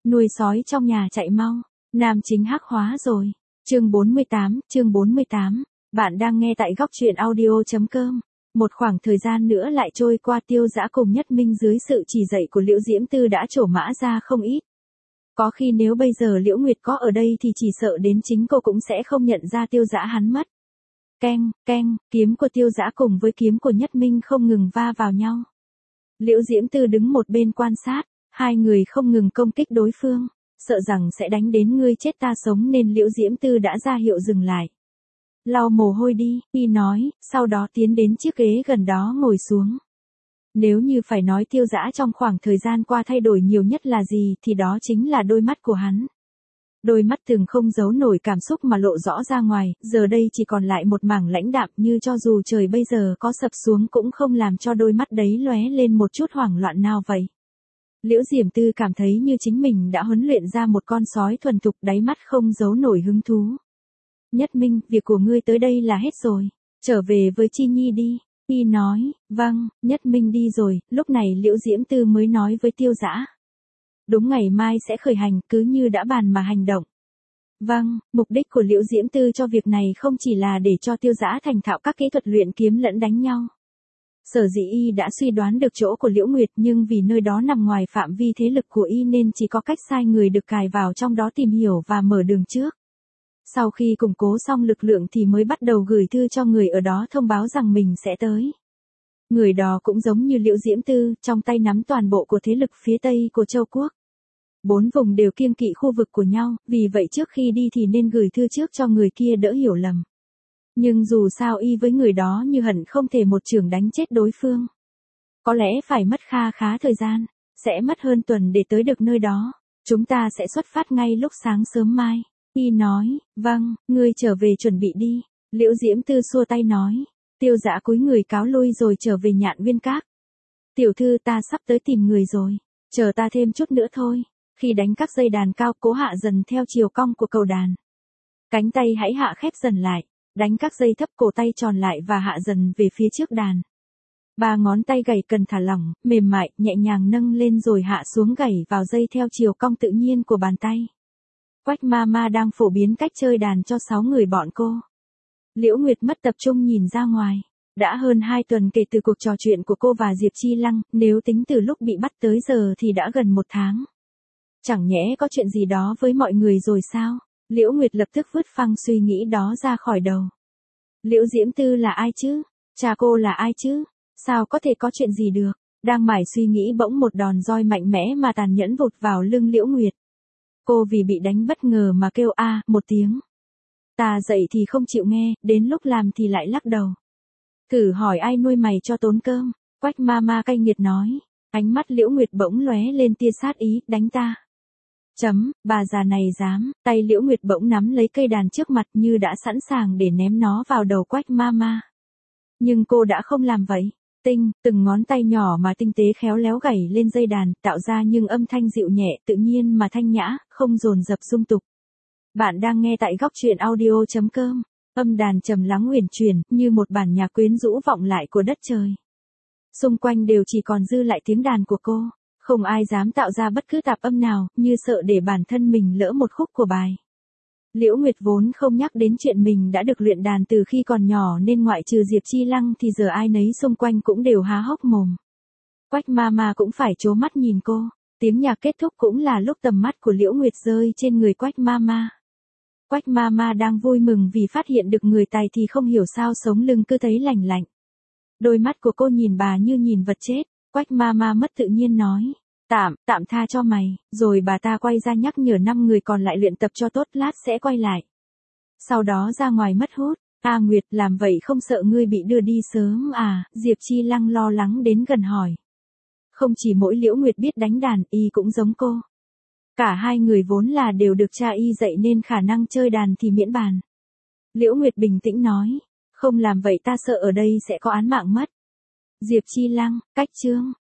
Nuôi sói trong nhà chạy mau. Nam chính hắc hóa rồi. Chương 48. Bạn đang nghe tại góc truyện audio.com. Một khoảng thời gian nữa lại trôi qua, Tiêu Dã cùng Nhất Minh dưới sự chỉ dạy của Liễu Diễm Tư đã trổ mã ra không ít. Có khi nếu bây giờ Liễu Nguyệt có ở đây thì chỉ sợ đến chính cô cũng sẽ không nhận ra Tiêu Dã hắn mất. Keng, keng, kiếm của Tiêu Dã cùng với kiếm của Nhất Minh không ngừng va vào nhau. Liễu Diễm Tư đứng một bên quan sát, hai người không ngừng công kích đối phương, sợ rằng sẽ đánh đến ngươi chết ta sống nên Liễu Diễm Tư đã ra hiệu dừng lại. Lau mồ hôi đi, y nói, sau đó tiến đến chiếc ghế gần đó ngồi xuống. Nếu như phải nói Tiêu Dã trong khoảng thời gian qua thay đổi nhiều nhất là gì thì đó chính là đôi mắt của hắn. Đôi mắt thường không giấu nổi cảm xúc mà lộ rõ ra ngoài, giờ đây chỉ còn lại một mảng lãnh đạm, như cho dù trời bây giờ có sập xuống cũng không làm cho đôi mắt đấy lóe lên một chút hoảng loạn nào vậy. Liễu Diễm Tư cảm thấy như chính mình đã huấn luyện ra một con sói thuần thục, đáy mắt không giấu nổi hứng thú. Nhất Minh, việc của ngươi tới đây là hết rồi, trở về với Chi Nhi đi. Y nói, vâng. Nhất Minh đi rồi, lúc này Liễu Diễm Tư mới nói với Tiêu Dã. Đúng, ngày mai sẽ khởi hành, cứ như đã bàn mà hành động. Vâng, mục đích của Liễu Diễm Tư cho việc này không chỉ là để cho Tiêu Dã thành thạo các kỹ thuật luyện kiếm lẫn đánh nhau. Sở dĩ y đã suy đoán được chỗ của Liễu Nguyệt, nhưng vì nơi đó nằm ngoài phạm vi thế lực của y nên chỉ có cách sai người được cài vào trong đó tìm hiểu và mở đường trước. Sau khi củng cố xong lực lượng thì mới bắt đầu gửi thư cho người ở đó thông báo rằng mình sẽ tới. Người đó cũng giống như Liễu Diễm Tư, trong tay nắm toàn bộ của thế lực phía Tây của Châu Quốc. 4 vùng đều kiêng kỵ khu vực của nhau, vì vậy trước khi đi thì nên gửi thư trước cho người kia đỡ hiểu lầm. Nhưng dù sao y với người đó như hận không thể một chưởng đánh chết đối phương. Có lẽ phải mất kha khá thời gian, sẽ mất hơn tuần để tới được nơi đó. Chúng ta sẽ xuất phát ngay lúc sáng sớm mai. Y nói, vâng, ngươi trở về chuẩn bị đi. Liễu Diễm Tư xua tay nói. Tiêu Dã cúi người cáo lui rồi trở về Nhạn Viên Các. Tiểu thư, ta sắp tới tìm người rồi, chờ ta thêm chút nữa thôi. Khi đánh các dây đàn cao, cố hạ dần theo chiều cong của cầu đàn. Cánh tay hãy hạ khép dần lại, đánh các dây thấp, cổ tay tròn lại và hạ dần về phía trước đàn. 3 ngón tay gảy cần thả lỏng, mềm mại, nhẹ nhàng nâng lên rồi hạ xuống gảy vào dây theo chiều cong tự nhiên của bàn tay. Quách Mama đang phổ biến cách chơi đàn cho 6 người bọn cô. Liễu Nguyệt mất tập trung nhìn ra ngoài. Đã hơn 2 tuần kể từ cuộc trò chuyện của cô và Diệp Chi Lăng, nếu tính từ lúc bị bắt tới giờ thì đã gần 1 tháng. Chẳng nhẽ có chuyện gì đó với mọi người rồi sao? Liễu Nguyệt lập tức vứt phăng suy nghĩ đó ra khỏi đầu. Liễu Diễm Tư là ai chứ? Cha cô là ai chứ? Sao có thể có chuyện gì được? Đang mải suy nghĩ bỗng một đòn roi mạnh mẽ mà tàn nhẫn vụt vào lưng Liễu Nguyệt. Cô vì bị đánh bất ngờ mà kêu a một tiếng. Ta dậy thì không chịu nghe, đến lúc làm thì lại lắc đầu. Thử hỏi ai nuôi mày cho tốn cơm? Quách Mama cay nghiệt nói. Ánh mắt Liễu Nguyệt bỗng lóe lên tia sát ý, đánh ta. Bà già này dám. Tay Liễu Nguyệt bỗng nắm lấy cây đàn trước mặt như đã sẵn sàng để ném nó vào đầu Quách Mama. Nhưng cô đã không làm vậy. Từng ngón tay nhỏ mà tinh tế khéo léo gảy lên dây đàn, tạo ra những âm thanh dịu nhẹ, tự nhiên mà thanh nhã, không dồn dập dung tục. Bạn đang nghe tại góc truyện audio.com. Âm đàn trầm lắng uyển chuyển, như một bản nhạc quyến rũ vọng lại của đất trời. Xung quanh đều chỉ còn dư lại tiếng đàn của cô. Không ai dám tạo ra bất cứ tạp âm nào, như sợ để bản thân mình lỡ một khúc của bài. Liễu Nguyệt vốn không nhắc đến chuyện mình đã được luyện đàn từ khi còn nhỏ nên ngoại trừ Diệp Chi Lăng thì giờ ai nấy xung quanh cũng đều há hốc mồm. Quách Mama cũng phải trố mắt nhìn cô. Tiếng nhạc kết thúc cũng là lúc tầm mắt của Liễu Nguyệt rơi trên người Quách Mama. Quách Mama đang vui mừng vì phát hiện được người tài thì không hiểu sao sống lưng cứ thấy lành lạnh. Đôi mắt của cô nhìn bà như nhìn vật chết. Quách Mama mất tự nhiên nói. Tạm tha cho mày, rồi bà ta quay ra nhắc nhở 5 người còn lại luyện tập cho tốt, lát sẽ quay lại. Sau đó ra ngoài mất hút. Nguyệt, làm vậy không sợ ngươi bị đưa đi sớm à? Diệp Chi Lăng lo lắng đến gần hỏi. Không chỉ mỗi Liễu Nguyệt biết đánh đàn, y cũng giống cô. Cả hai người vốn là đều được cha y dạy nên khả năng chơi đàn thì miễn bàn. Liễu Nguyệt bình tĩnh nói. Không làm vậy ta sợ ở đây sẽ có án mạng mất. Diệp Chi Lăng, cách chương.